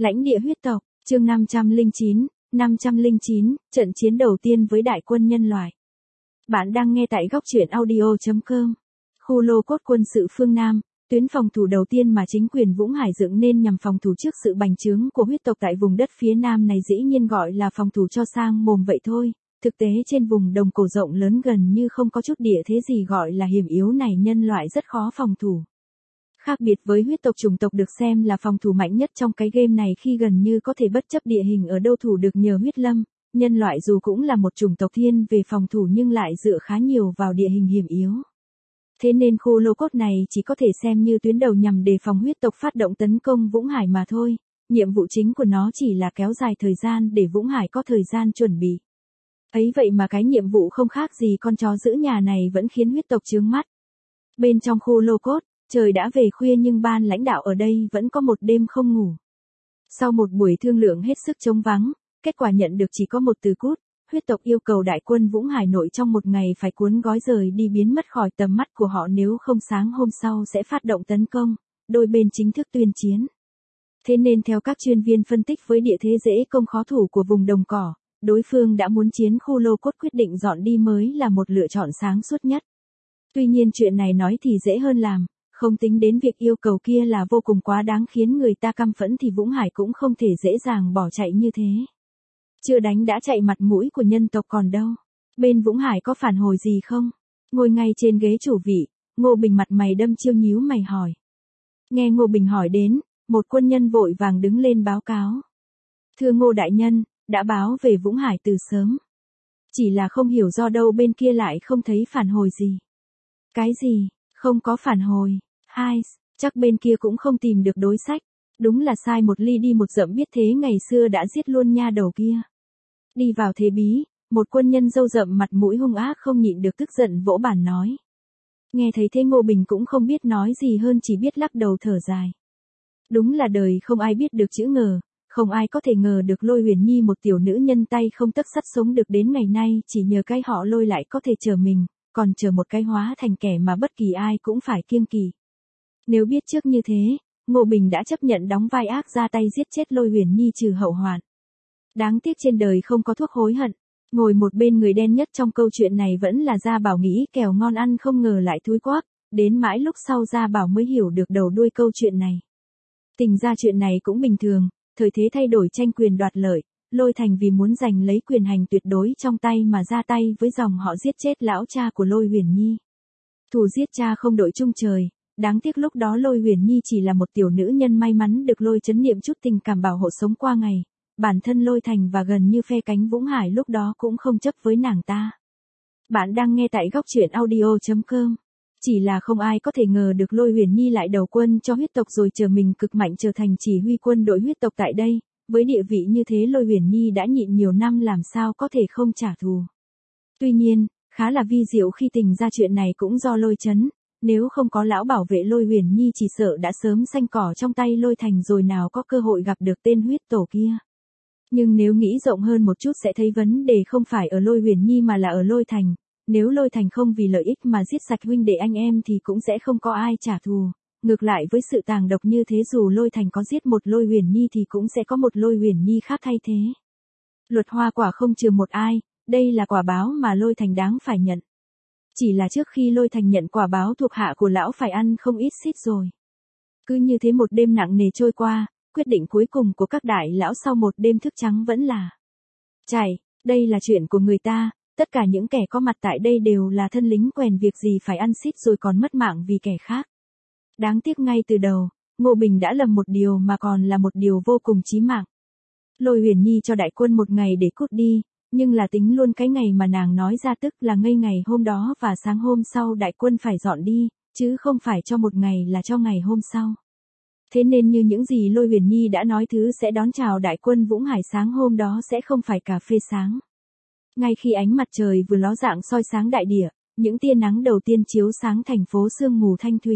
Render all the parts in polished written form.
Lãnh địa huyết tộc, chương 509, trận chiến đầu tiên với đại quân nhân loại. Bạn đang nghe tại góc truyện audio.com. Khu lô cốt quân sự phương Nam, tuyến phòng thủ đầu tiên mà chính quyền Vũng Hải dựng nên nhằm phòng thủ trước sự bành trướng của huyết tộc tại vùng đất phía Nam này dĩ nhiên gọi là phòng thủ cho sang mồm vậy thôi. Thực tế trên vùng đồng cổ rộng lớn gần như không có chút địa thế gì gọi là hiểm yếu này, nhân loại rất khó phòng thủ. Khác biệt với huyết tộc, chủng tộc được xem là phòng thủ mạnh nhất trong cái game này khi gần như có thể bất chấp địa hình ở đâu thủ được nhờ huyết lâm. Nhân loại dù cũng là một chủng tộc thiên về phòng thủ nhưng lại dựa khá nhiều vào địa hình hiểm yếu. Thế nên khu lô cốt này chỉ có thể xem như tuyến đầu nhằm đề phòng huyết tộc phát động tấn công Vũng Hải mà thôi. Nhiệm vụ chính của nó chỉ là kéo dài thời gian để Vũng Hải có thời gian chuẩn bị. Ấy vậy mà cái nhiệm vụ không khác gì con chó giữ nhà này vẫn khiến huyết tộc chướng mắt. Bên trong khu lô cốt, trời đã về khuya nhưng ban lãnh đạo ở đây vẫn có một đêm không ngủ. Sau một buổi thương lượng hết sức trống vắng, kết quả nhận được chỉ có một từ cút. Huyết tộc yêu cầu đại quân Vũng Hải nội trong một ngày phải cuốn gói rời đi biến mất khỏi tầm mắt của họ, nếu không sáng hôm sau sẽ phát động tấn công. Đôi bên chính thức tuyên chiến. Thế nên theo các chuyên viên phân tích với địa thế dễ công khó thủ của vùng đồng cỏ, đối phương đã muốn chiến khu lô cốt, quyết định dọn đi mới là một lựa chọn sáng suốt nhất. Tuy nhiên chuyện này nói thì dễ hơn làm, không tính đến việc yêu cầu kia là vô cùng quá đáng khiến người ta căm phẫn thì Vũng Hải cũng không thể dễ dàng bỏ chạy như thế. Chưa đánh đã chạy, mặt mũi của nhân tộc còn đâu. Bên Vũng Hải có phản hồi gì không? Ngồi ngay trên ghế chủ vị, Ngô Bình mặt mày đâm chiêu nhíu mày hỏi. Nghe Ngô Bình hỏi đến, một quân nhân vội vàng đứng lên báo cáo. Thưa Ngô đại nhân, đã báo về Vũng Hải từ sớm. Chỉ là không hiểu do đâu bên kia lại không thấy phản hồi gì. Cái gì? Không có phản hồi? Hai, chắc bên kia cũng không tìm được đối sách. Đúng là sai một ly đi một dặm, biết thế ngày xưa đã giết luôn nha đầu kia. Đi vào thế bí, một quân nhân râu rậm mặt mũi hung ác không nhịn được tức giận vỗ bàn nói. Nghe thấy thế Ngô Bình cũng không biết nói gì hơn, chỉ biết lắc đầu thở dài. Đúng là đời không ai biết được chữ ngờ, không ai có thể ngờ được Lôi Huyền Nhi, một tiểu nữ nhân tay không tấc sắt sống được đến ngày nay, chỉ nhờ cái họ Lôi lại có thể chờ mình, còn chờ một cái hóa thành kẻ mà bất kỳ ai cũng phải kiêng kỵ. Nếu biết trước như thế, Ngô Bình đã chấp nhận đóng vai ác ra tay giết chết Lôi Huyền Nhi trừ hậu hoạn. Đáng tiếc trên đời không có thuốc hối hận. Ngồi một bên người đen nhất trong câu chuyện này vẫn là Gia Bảo, nghĩ kèo ngon ăn không ngờ lại thúi quắc, đến mãi lúc sau Gia Bảo mới hiểu được đầu đuôi câu chuyện này. Tình ra chuyện này cũng bình thường, thời thế thay đổi, tranh quyền đoạt lợi, Lôi Thành vì muốn giành lấy quyền hành tuyệt đối trong tay mà ra tay với dòng họ giết chết lão cha của Lôi Huyền Nhi. Thù giết cha không đội chung trời. Đáng tiếc lúc đó Lôi Huyền Nhi chỉ là một tiểu nữ nhân may mắn được Lôi Chấn niệm chút tình cảm bảo hộ sống qua ngày. Bản thân Lôi Thành và gần như phe cánh Vũng Hải lúc đó cũng không chấp với nàng ta. Bạn đang nghe tại góc truyện audio.com. Chỉ là không ai có thể ngờ được Lôi Huyền Nhi lại đầu quân cho huyết tộc rồi chờ mình cực mạnh trở thành chỉ huy quân đội huyết tộc tại đây. Với địa vị như thế Lôi Huyền Nhi đã nhịn nhiều năm làm sao có thể không trả thù. Tuy nhiên, khá là vi diệu khi tình ra chuyện này cũng do Lôi Chấn. Nếu không có lão bảo vệ Lôi Huyền Nhi chỉ sợ đã sớm xanh cỏ trong tay Lôi Thành rồi, nào có cơ hội gặp được tên huyết tổ kia. Nhưng nếu nghĩ rộng hơn một chút sẽ thấy vấn đề không phải ở Lôi Huyền Nhi mà là ở Lôi Thành. Nếu Lôi Thành không vì lợi ích mà giết sạch huynh đệ anh em thì cũng sẽ không có ai trả thù. Ngược lại với sự tàn độc như thế, dù Lôi Thành có giết một Lôi Huyền Nhi thì cũng sẽ có một Lôi Huyền Nhi khác thay thế. Luật hoa quả không trừ một ai, đây là quả báo mà Lôi Thành đáng phải nhận. Chỉ là trước khi Lôi Thành nhận quả báo, thuộc hạ của lão phải ăn không ít xít rồi. Cứ như thế một đêm nặng nề trôi qua, quyết định cuối cùng của các đại lão sau một đêm thức trắng vẫn là chạy. Đây là chuyện của người ta, tất cả những kẻ có mặt tại đây đều là thân lính quèn, việc gì phải ăn xít rồi còn mất mạng vì kẻ khác. Đáng tiếc ngay từ đầu, Ngô Bình đã lầm một điều mà còn là một điều vô cùng chí mạng. Lôi Huyền Nhi cho đại quân một ngày để cút đi. Nhưng là tính luôn cái ngày mà nàng nói ra, tức là ngay ngày hôm đó và sáng hôm sau đại quân phải dọn đi, chứ không phải cho một ngày là cho ngày hôm sau. Thế nên như những gì Lôi Huyền Nhi đã nói, thứ sẽ đón chào đại quân Vũng Hải sáng hôm đó sẽ không phải cà phê sáng. Ngay khi ánh mặt trời vừa ló dạng soi sáng đại địa, những tia nắng đầu tiên chiếu sáng thành phố sương mù thanh thủy.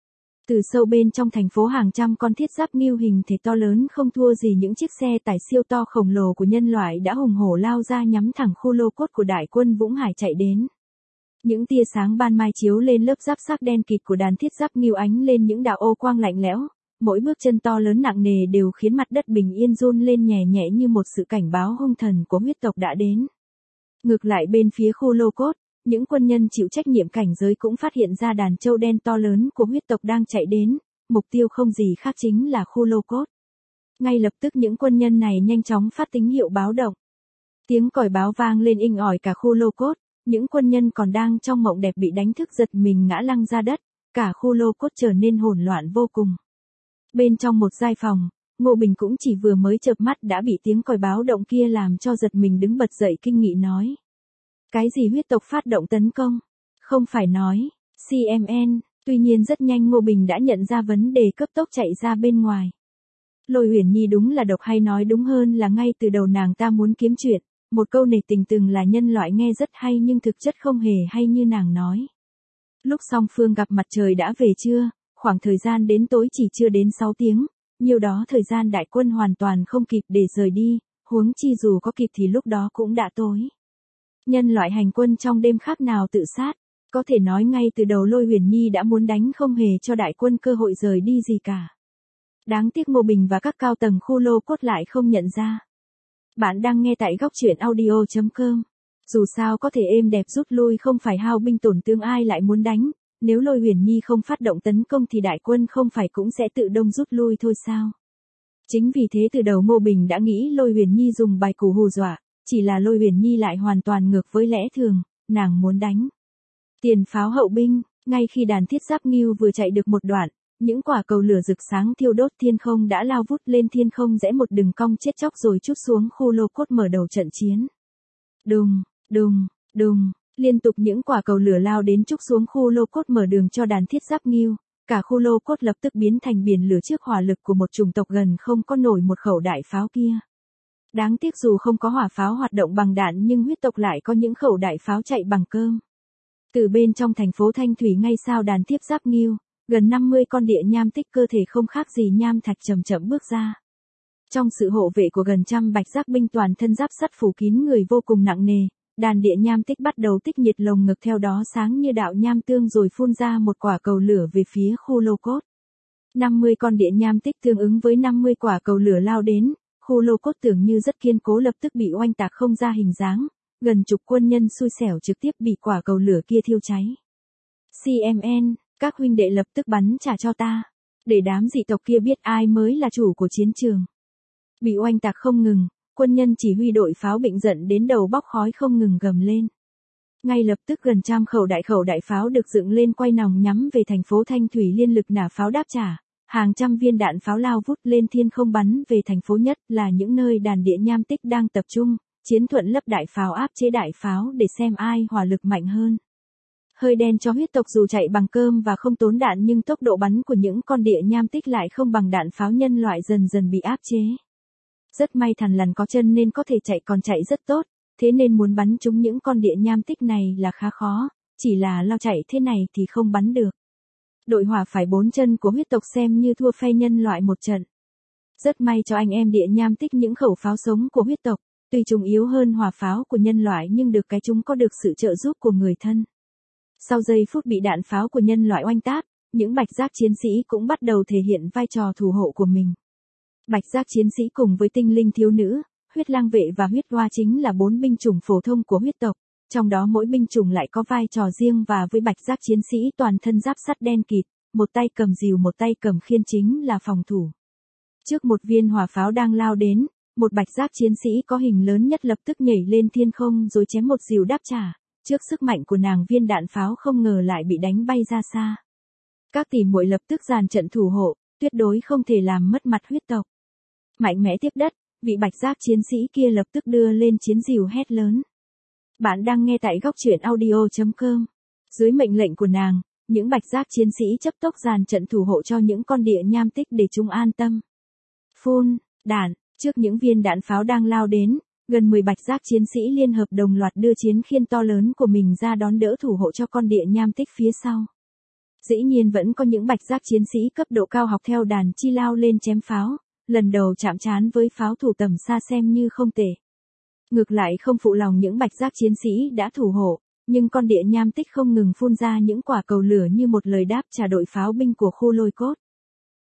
Từ sâu bên trong thành phố, hàng trăm con thiết giáp nghiêu hình thể to lớn không thua gì những chiếc xe tải siêu to khổng lồ của nhân loại đã hùng hổ lao ra nhắm thẳng khu lô cốt của đại quân Vũng Hải chạy đến. Những tia sáng ban mai chiếu lên lớp giáp sắc đen kịt của đàn thiết giáp nghiêu, ánh lên những đạo ô quang lạnh lẽo, mỗi bước chân to lớn nặng nề đều khiến mặt đất bình yên run lên nhẹ nhẹ như một sự cảnh báo hung thần của huyết tộc đã đến. Ngược lại bên phía khu lô cốt, những quân nhân chịu trách nhiệm cảnh giới cũng phát hiện ra đàn trâu đen to lớn của huyết tộc đang chạy đến, mục tiêu không gì khác chính là khu lô cốt. Ngay lập tức những quân nhân này nhanh chóng phát tín hiệu báo động. Tiếng còi báo vang lên inh ỏi cả khu lô cốt, những quân nhân còn đang trong mộng đẹp bị đánh thức giật mình ngã lăn ra đất, cả khu lô cốt trở nên hỗn loạn vô cùng. Bên trong một giai phòng, Ngô Bình cũng chỉ vừa mới chợp mắt đã bị tiếng còi báo động kia làm cho giật mình đứng bật dậy kinh nghị nói. Cái gì huyết tộc phát động tấn công? Không phải nói, CMN, tuy nhiên rất nhanh Ngô Bình đã nhận ra vấn đề cấp tốc chạy ra bên ngoài. Lôi Uyển Nhi đúng là độc hay nói đúng hơn là ngay từ đầu nàng ta muốn kiếm chuyện, một câu nể tình từng là nhân loại nghe rất hay nhưng thực chất không hề hay như nàng nói. Lúc song phương gặp mặt trời đã về trưa, khoảng thời gian đến tối chỉ chưa đến 6 tiếng, nhiều đó thời gian đại quân hoàn toàn không kịp để rời đi, huống chi dù có kịp thì lúc đó cũng đã tối. Nhân loại hành quân trong đêm khác nào tự sát, có thể nói ngay từ đầu Lôi Uyển Nhi đã muốn đánh không hề cho đại quân cơ hội rời đi gì cả. Đáng tiếc Ngô Bình và các cao tầng khu lô cốt lại không nhận ra. Bạn đang nghe tại góc truyện audio.com. Dù sao có thể êm đẹp rút lui không phải hao binh tổn thương ai lại muốn đánh, nếu Lôi Uyển Nhi không phát động tấn công thì đại quân không phải cũng sẽ tự động rút lui thôi sao? Chính vì thế từ đầu Ngô Bình đã nghĩ Lôi Uyển Nhi dùng bài củ hù dọa, chỉ là Lôi Uyển Nhi lại hoàn toàn ngược với lẽ thường, nàng muốn đánh. Tiền pháo hậu binh, ngay khi đàn thiết giáp ngưu vừa chạy được một đoạn, những quả cầu lửa rực sáng thiêu đốt thiên không đã lao vút lên thiên không rẽ một đường cong chết chóc rồi trút xuống khu lô cốt mở đầu trận chiến. Đùng, đùng, đùng, liên tục những quả cầu lửa lao đến trút xuống khu lô cốt mở đường cho đàn thiết giáp ngưu, cả khu lô cốt lập tức biến thành biển lửa trước hỏa lực của một chủng tộc gần không có nổi một khẩu đại pháo kia. Đáng tiếc dù không có hỏa pháo hoạt động bằng đạn nhưng huyết tộc lại có những khẩu đại pháo chạy bằng cơm. Từ bên trong thành phố Thanh Thủy ngay sau đàn thiết giáp ngưu, gần 50 con địa nham tích cơ thể không khác gì nham thạch chậm chậm bước ra. Trong sự hộ vệ của gần trăm bạch giáp binh toàn thân giáp sắt phủ kín người vô cùng nặng nề, đàn địa nham tích bắt đầu tích nhiệt lồng ngực theo đó sáng như đạo nham tương rồi phun ra một quả cầu lửa về phía khu lô cốt. 50 con địa nham tích tương ứng với 50 quả cầu lửa lao đến, khu lô cốt tưởng như rất kiên cố lập tức bị oanh tạc không ra hình dáng, gần chục quân nhân xui xẻo trực tiếp bị quả cầu lửa kia thiêu cháy. CMN, các huynh đệ lập tức bắn trả cho ta, để đám dị tộc kia biết ai mới là chủ của chiến trường. Bị oanh tạc không ngừng, quân nhân chỉ huy đội pháo bệnh giận đến đầu bốc khói không ngừng gầm lên. Ngay lập tức gần trăm khẩu đại pháo được dựng lên quay nòng nhắm về thành phố Thanh Thủy liên lực nã pháo đáp trả, hàng trăm viên đạn pháo lao vút lên thiên không bắn về thành phố nhất là những nơi đàn địa nham tích đang tập trung, chiến thuận lấp đại pháo áp chế đại pháo để xem ai hỏa lực mạnh hơn. Hơi đen cho huyết tộc dù chạy bằng cơm và không tốn đạn nhưng tốc độ bắn của những con địa nham tích lại không bằng đạn pháo nhân loại dần dần bị áp chế. Rất may thằn lằn có chân nên có thể chạy còn chạy rất tốt, thế nên muốn bắn trúng những con địa nham tích này là khá khó, chỉ là lao chạy thế này thì không bắn được. Đội hỏa phải 4 chân của huyết tộc xem như thua phe nhân loại một trận. Rất may cho anh em địa nham tích những khẩu pháo sống của huyết tộc, tuy chúng yếu hơn hỏa pháo của nhân loại nhưng được cái chúng có được sự trợ giúp của người thân. Sau giây phút bị đạn pháo của nhân loại oanh tát, những bạch giác chiến sĩ cũng bắt đầu thể hiện vai trò thủ hộ của mình. Bạch giác chiến sĩ cùng với tinh linh thiếu nữ, huyết lang vệ và huyết hoa chính là 4 binh chủng phổ thông của huyết tộc, trong đó mỗi binh chủng lại có vai trò riêng và với bạch giác chiến sĩ toàn thân giáp sắt đen kịt, một tay cầm rìu một tay cầm khiên chính là phòng thủ. Trước một viên hỏa pháo đang lao đến, một bạch giác chiến sĩ có hình lớn nhất lập tức nhảy lên thiên không rồi chém một rìu đáp trả. Trước sức mạnh của nàng viên đạn pháo không ngờ lại bị đánh bay ra xa. Các tỷ muội lập tức dàn trận thủ hộ, tuyệt đối không thể làm mất mặt huyết tộc. Mạnh mẽ tiếp đất, vị bạch giác chiến sĩ kia lập tức đưa lên chiến rìu hét lớn. Bạn đang nghe tại góc truyện audio.com. Dưới mệnh lệnh của nàng, những bạch giác chiến sĩ chấp tốc dàn trận thủ hộ cho những con địa nham tích để chúng an tâm. Phun, đạn, trước những viên đạn pháo đang lao đến. Gần 10 bạch giác chiến sĩ liên hợp đồng loạt đưa chiến khiên to lớn của mình ra đón đỡ thủ hộ cho con địa nham tích phía sau. Dĩ nhiên vẫn có những bạch giác chiến sĩ cấp độ cao học theo đàn chi lao lên chém pháo, lần đầu chạm trán với pháo thủ tầm xa xem như không tệ. Ngược lại không phụ lòng những bạch giác chiến sĩ đã thủ hộ, nhưng con địa nham tích không ngừng phun ra những quả cầu lửa như một lời đáp trả đội pháo binh của khu lôi cốt.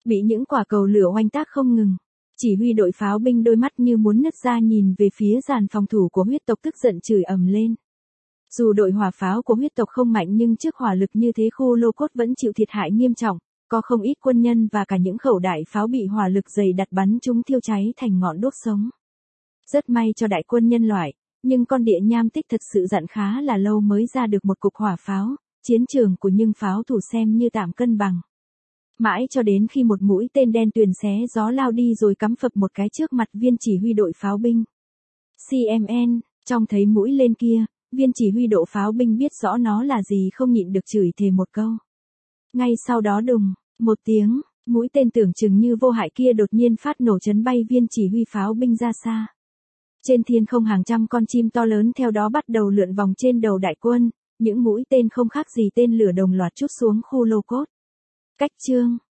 bị những quả cầu lửa oanh tác không ngừng. Chỉ huy đội pháo binh đôi mắt như muốn nứt ra nhìn về phía dàn phòng thủ của huyết tộc tức giận chửi ầm lên. Dù đội hỏa pháo của huyết tộc không mạnh nhưng trước hỏa lực như thế Khu Lô Cốt vẫn chịu thiệt hại nghiêm trọng, có không ít quân nhân và cả những khẩu đại pháo bị hỏa lực dày đặt bắn chúng thiêu cháy thành ngọn đuốc sống. Rất may cho đại quân nhân loại, nhưng con địa nham tích thật sự dặn khá là lâu mới ra được một cục hỏa pháo, chiến trường của những pháo thủ xem như tạm cân bằng. Mãi cho đến khi một mũi tên đen tuyền xé gió lao đi rồi cắm phập một cái trước mặt viên chỉ huy đội pháo binh. CMN, trông thấy mũi lên kia, viên chỉ huy đội pháo binh biết rõ nó là gì không nhịn được chửi thề một câu. Ngay sau đó đùng, một tiếng, mũi tên tưởng chừng như vô hại kia đột nhiên phát nổ chấn bay viên chỉ huy pháo binh ra xa. Trên thiên không hàng trăm con chim to lớn theo đó bắt đầu lượn vòng trên đầu đại quân, những mũi tên không khác gì tên lửa đồng loạt trút xuống Khu Lô Cốt. Cách chương